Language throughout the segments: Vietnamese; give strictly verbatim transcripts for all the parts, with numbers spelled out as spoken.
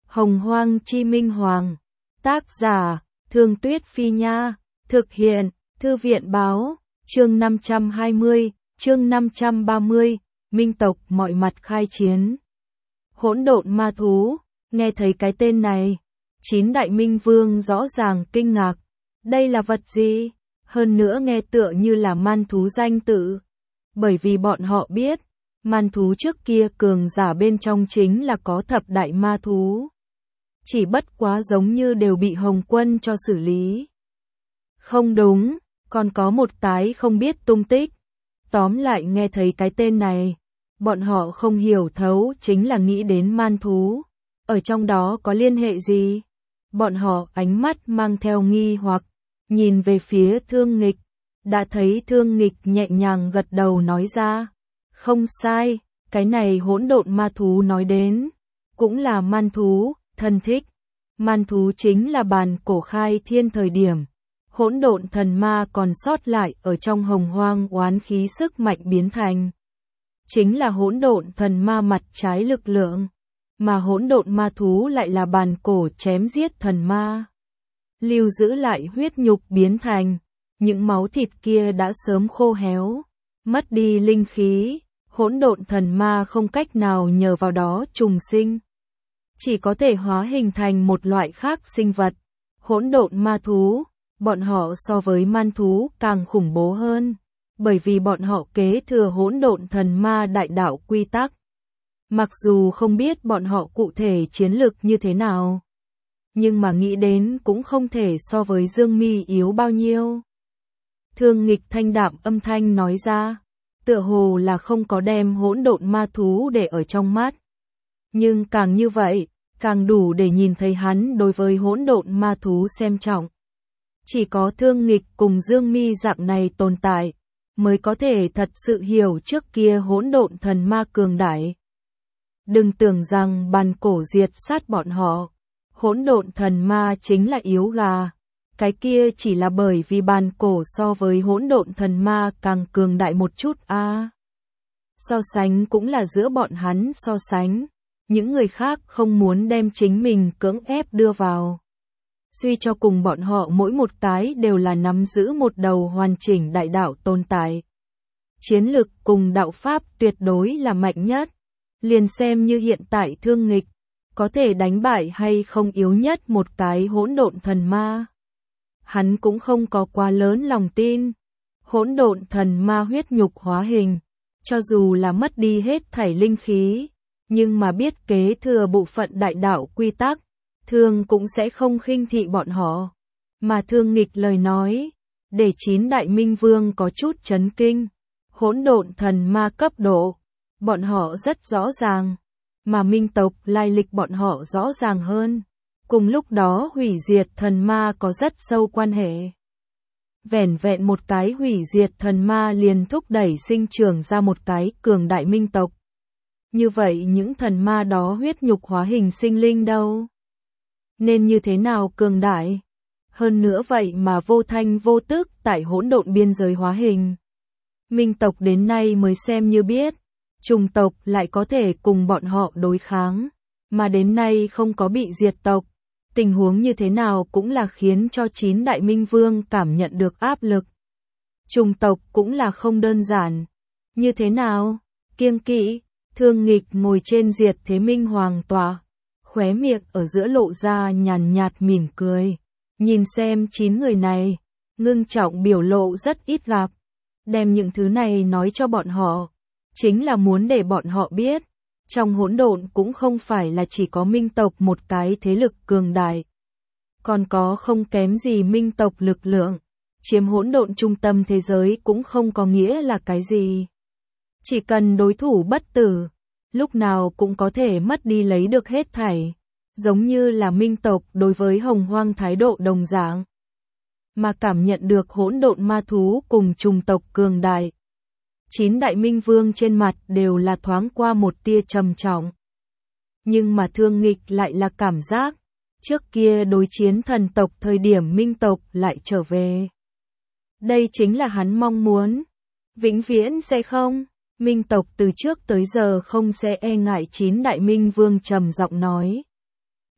Hồng Hoang Chi Minh Hoàng. Tác giả, Thương Tuyết Phi Nha. Thực hiện, Thư viện Báo. Chương năm trăm hai mươi, chương năm trăm ba mươi, Minh tộc mọi mặt khai chiến. Hỗn độn ma thú, nghe thấy cái tên này, chín đại minh vương rõ ràng kinh ngạc. Đây là vật gì? Hơn nữa nghe tựa như là man thú danh tự. Bởi vì bọn họ biết, man thú trước kia cường giả bên trong chính là có thập đại ma thú. Chỉ bất quá giống như đều bị Hồng Quân cho xử lý. Không đúng, còn có một cái không biết tung tích. Tóm lại nghe thấy cái tên này, bọn họ không hiểu thấu chính là nghĩ đến man thú. Ở trong đó có liên hệ gì? Bọn họ ánh mắt mang theo nghi hoặc, nhìn về phía Thương Nghịch. Đã thấy Thương Nghịch nhẹ nhàng gật đầu nói ra. Không sai, cái này hỗn độn ma thú nói đến, cũng là man thú, thân thích. Man thú chính là bàn cổ khai thiên thời điểm. Hỗn độn thần ma còn sót lại ở trong hồng hoang oán khí sức mạnh biến thành. Chính là hỗn độn thần ma mặt trái lực lượng. Mà hỗn độn ma thú lại là bàn cổ chém giết thần ma. Lưu giữ lại huyết nhục biến thành. Những máu thịt kia đã sớm khô héo. Mất đi linh khí. Hỗn độn thần ma không cách nào nhờ vào đó trùng sinh. Chỉ có thể hóa hình thành một loại khác sinh vật. Hỗn độn ma thú. Bọn họ so với man thú càng khủng bố hơn. Bởi vì bọn họ kế thừa hỗn độn thần ma đại đạo quy tắc. Mặc dù không biết bọn họ cụ thể chiến lực như thế nào. Nhưng mà nghĩ đến cũng không thể so với Dương Mi yếu bao nhiêu. Thương Nghịch thanh đạm âm thanh nói ra. Tựa hồ là không có đem hỗn độn ma thú để ở trong mắt. Nhưng càng như vậy, càng đủ để nhìn thấy hắn đối với hỗn độn ma thú xem trọng. Chỉ có Thương Nghịch cùng Dương Mi dạng này tồn tại, mới có thể thật sự hiểu trước kia hỗn độn thần ma cường đại. Đừng tưởng rằng bàn cổ diệt sát bọn họ, hỗn độn thần ma chính là yếu gà. Cái kia chỉ là bởi vì bàn cổ so với hỗn độn thần ma càng cường đại một chút a. À, so sánh cũng là giữa bọn hắn so sánh. Những người khác không muốn đem chính mình cưỡng ép đưa vào. Suy cho cùng bọn họ mỗi một cái đều là nắm giữ một đầu hoàn chỉnh đại đạo tồn tại. Chiến lực cùng đạo pháp tuyệt đối là mạnh nhất. Liền xem như hiện tại Thương Nghịch, có thể đánh bại hay không yếu nhất một cái hỗn độn thần ma. Hắn cũng không có quá lớn lòng tin. Hỗn độn thần ma huyết nhục hóa hình, cho dù là mất đi hết thảy linh khí, nhưng mà biết kế thừa bộ phận đại đạo quy tắc, Thương cũng sẽ không khinh thị bọn họ. Mà Thương Nghịch lời nói, để chín đại minh vương có chút chấn kinh. Hỗn độn thần ma cấp độ, bọn họ rất rõ ràng, mà minh tộc lai lịch bọn họ rõ ràng hơn. Cùng lúc đó hủy diệt thần ma có rất sâu quan hệ. Vẻn vẹn một cái hủy diệt thần ma liền thúc đẩy sinh trưởng ra một cái cường đại minh tộc. Như vậy những thần ma đó huyết nhục hóa hình sinh linh đâu? Nên như thế nào cường đại? Hơn nữa vậy mà vô thanh vô tức tại hỗn độn biên giới hóa hình. Minh tộc đến nay mới xem như biết, trùng tộc lại có thể cùng bọn họ đối kháng, mà đến nay không có bị diệt tộc. Tình huống như thế nào cũng là khiến cho chín đại minh vương cảm nhận được áp lực. Trùng tộc cũng là không đơn giản. Như thế nào? Kiêng kỵ, Thương Nghịch ngồi trên diệt thế minh hoàng tọa, khóe miệng ở giữa lộ ra nhàn nhạt mỉm cười. Nhìn xem chín người này, ngưng trọng biểu lộ rất ít gặp. Đem những thứ này nói cho bọn họ, chính là muốn để bọn họ biết. Trong hỗn độn cũng không phải là chỉ có minh tộc một cái thế lực cường đại. Còn có không kém gì minh tộc lực lượng. Chiếm hỗn độn trung tâm thế giới cũng không có nghĩa là cái gì. Chỉ cần đối thủ bất tử, lúc nào cũng có thể mất đi lấy được hết thảy. Giống như là minh tộc đối với hồng hoang thái độ đồng dạng. Mà cảm nhận được hỗn độn ma thú cùng trùng tộc cường đại. Chín đại minh vương trên mặt đều là thoáng qua một tia trầm trọng. Nhưng mà Thương Nghịch lại là cảm giác, trước kia đối chiến thần tộc thời điểm minh tộc lại trở về. Đây chính là hắn mong muốn. Vĩnh viễn sẽ không, minh tộc từ trước tới giờ không sẽ e ngại chín đại minh vương trầm giọng nói.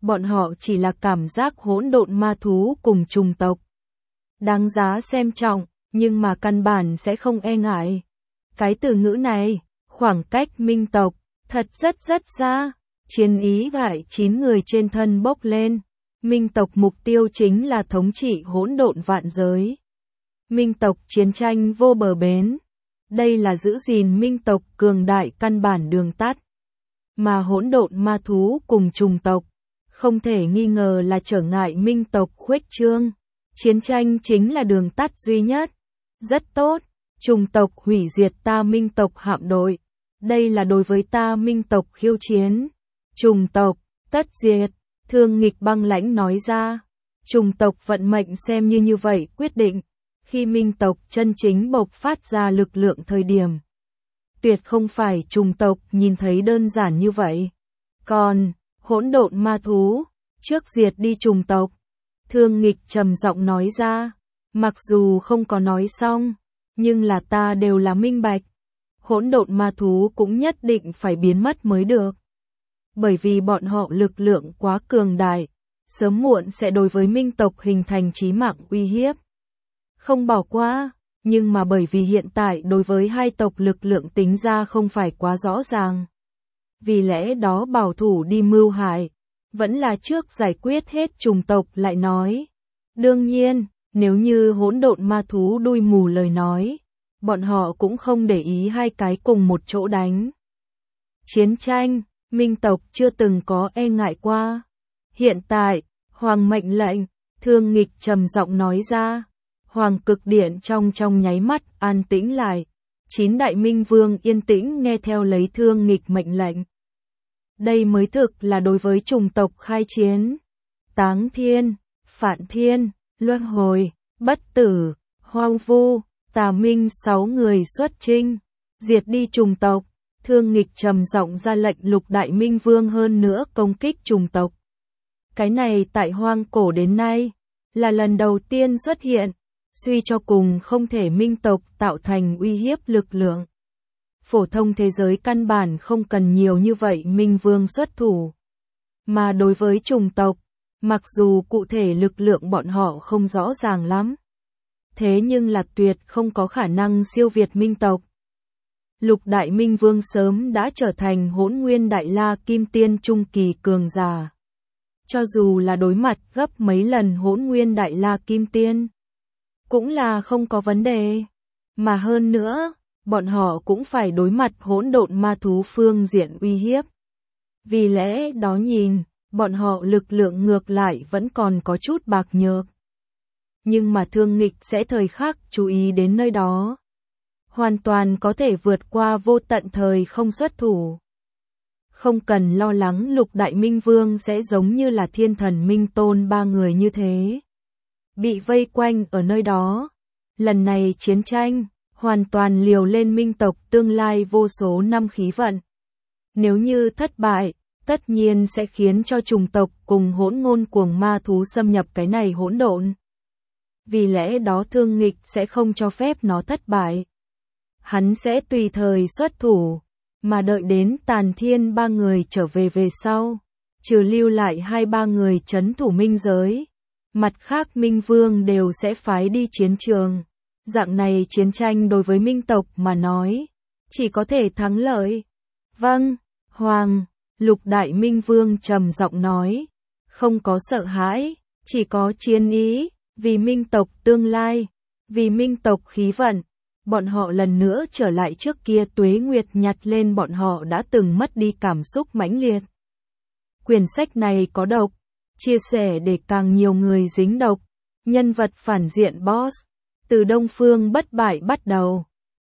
bọn họ chỉ là cảm giác hỗn độn ma thú cùng chủng tộc. Đáng giá xem trọng, nhưng mà căn bản sẽ không e ngại. Cái từ ngữ này, khoảng cách minh tộc, thật rất rất xa. Chiến ý vải chín người trên thân bốc lên. Minh tộc mục tiêu chính là thống trị hỗn độn vạn giới. Minh tộc chiến tranh vô bờ bến. Đây là giữ gìn minh tộc cường đại căn bản đường tắt. Mà hỗn độn ma thú cùng chủng tộc, không thể nghi ngờ là trở ngại minh tộc khuếch trương. Chiến tranh chính là đường tắt duy nhất. Rất tốt, chủng tộc hủy diệt ta minh tộc hạm đội. Đây là đối với ta minh tộc khiêu chiến. Chủng tộc, tất diệt, Thương Nghịch băng lãnh nói ra. Chủng tộc vận mệnh xem như như vậy quyết định. Khi minh tộc chân chính bộc phát ra lực lượng thời điểm. Tuyệt không phải chủng tộc nhìn thấy đơn giản như vậy. Còn, hỗn độn ma thú, trước diệt đi chủng tộc. Thương Nghịch trầm giọng nói ra. Mặc dù không có nói xong, nhưng là ta đều là minh bạch. Hỗn độn ma thú cũng nhất định phải biến mất mới được. Bởi vì bọn họ lực lượng quá cường đại, sớm muộn sẽ đối với minh tộc hình thành chí mạng uy hiếp. Không bỏ qua, nhưng mà bởi vì hiện tại đối với hai tộc lực lượng tính ra không phải quá rõ ràng. Vì lẽ đó bảo thủ đi mưu hại, vẫn là trước giải quyết hết chủng tộc lại nói. Đương nhiên, nếu như hỗn độn ma thú đuôi mù lời nói, bọn họ cũng không để ý hai cái cùng một chỗ đánh. Chiến tranh, minh tộc chưa từng có e ngại qua. Hiện tại, Hoàng mệnh lệnh, Thương Nghịch trầm giọng nói ra. Hoàng cực điện trong trong nháy mắt an tĩnh lại. Chín đại minh vương yên tĩnh nghe theo lấy Thương Nghịch mệnh lệnh. Đây mới thực là đối với chủng tộc khai chiến. Táng thiên, phản thiên, luân hồi, bất tử, hoang vu, tà minh sáu người xuất chinh. Diệt đi chủng tộc. Thương Nghịch trầm giọng ra lệnh lục đại minh vương hơn nữa công kích chủng tộc. Cái này tại hoang cổ đến nay, là lần đầu tiên xuất hiện. Suy cho cùng không thể minh tộc tạo thành uy hiếp lực lượng. Phổ thông thế giới căn bản không cần nhiều như vậy minh vương xuất thủ. Mà đối với chủng tộc, mặc dù cụ thể lực lượng bọn họ không rõ ràng lắm. Thế nhưng là tuyệt không có khả năng siêu việt minh tộc. Lục đại minh vương sớm đã trở thành hỗn nguyên đại la kim tiên trung kỳ cường giả. Cho dù là đối mặt gấp mấy lần hỗn nguyên đại la kim tiên, cũng là không có vấn đề. Mà hơn nữa, bọn họ cũng phải đối mặt hỗn độn ma thú phương diện uy hiếp. Vì lẽ đó nhìn, bọn họ lực lượng ngược lại vẫn còn có chút bạc nhược. Nhưng mà Thương Nghịch sẽ thời khắc chú ý đến nơi đó. Hoàn toàn có thể vượt qua vô tận thời không xuất thủ. Không cần lo lắng lục đại minh vương sẽ giống như là thiên thần minh tôn ba người như thế. Bị vây quanh ở nơi đó. Lần này chiến tranh, hoàn toàn liều lên minh tộc tương lai vô số năm khí vận. Nếu như thất bại, tất nhiên sẽ khiến cho chủng tộc cùng hỗn ngôn cuồng ma thú xâm nhập cái này hỗn độn. Vì lẽ đó Thương Nghịch sẽ không cho phép nó thất bại. Hắn sẽ tùy thời xuất thủ, mà đợi đến Tàn Thiên ba người trở về về sau, trừ lưu lại hai ba người trấn thủ minh giới. Mặt khác minh vương đều sẽ phái đi chiến trường. Dạng này chiến tranh đối với minh tộc mà nói, chỉ có thể thắng lợi. Vâng, Hoàng, lục đại minh vương trầm giọng nói. Không có sợ hãi, chỉ có chiến ý, vì minh tộc tương lai, vì minh tộc khí vận. Bọn họ lần nữa trở lại trước kia tuế nguyệt nhặt lên bọn họ đã từng mất đi cảm xúc mãnh liệt. Quyển sách này có độc, chia sẻ để càng nhiều người dính độc. Nhân vật phản diện boss, từ Đông Phương bất bại bắt đầu.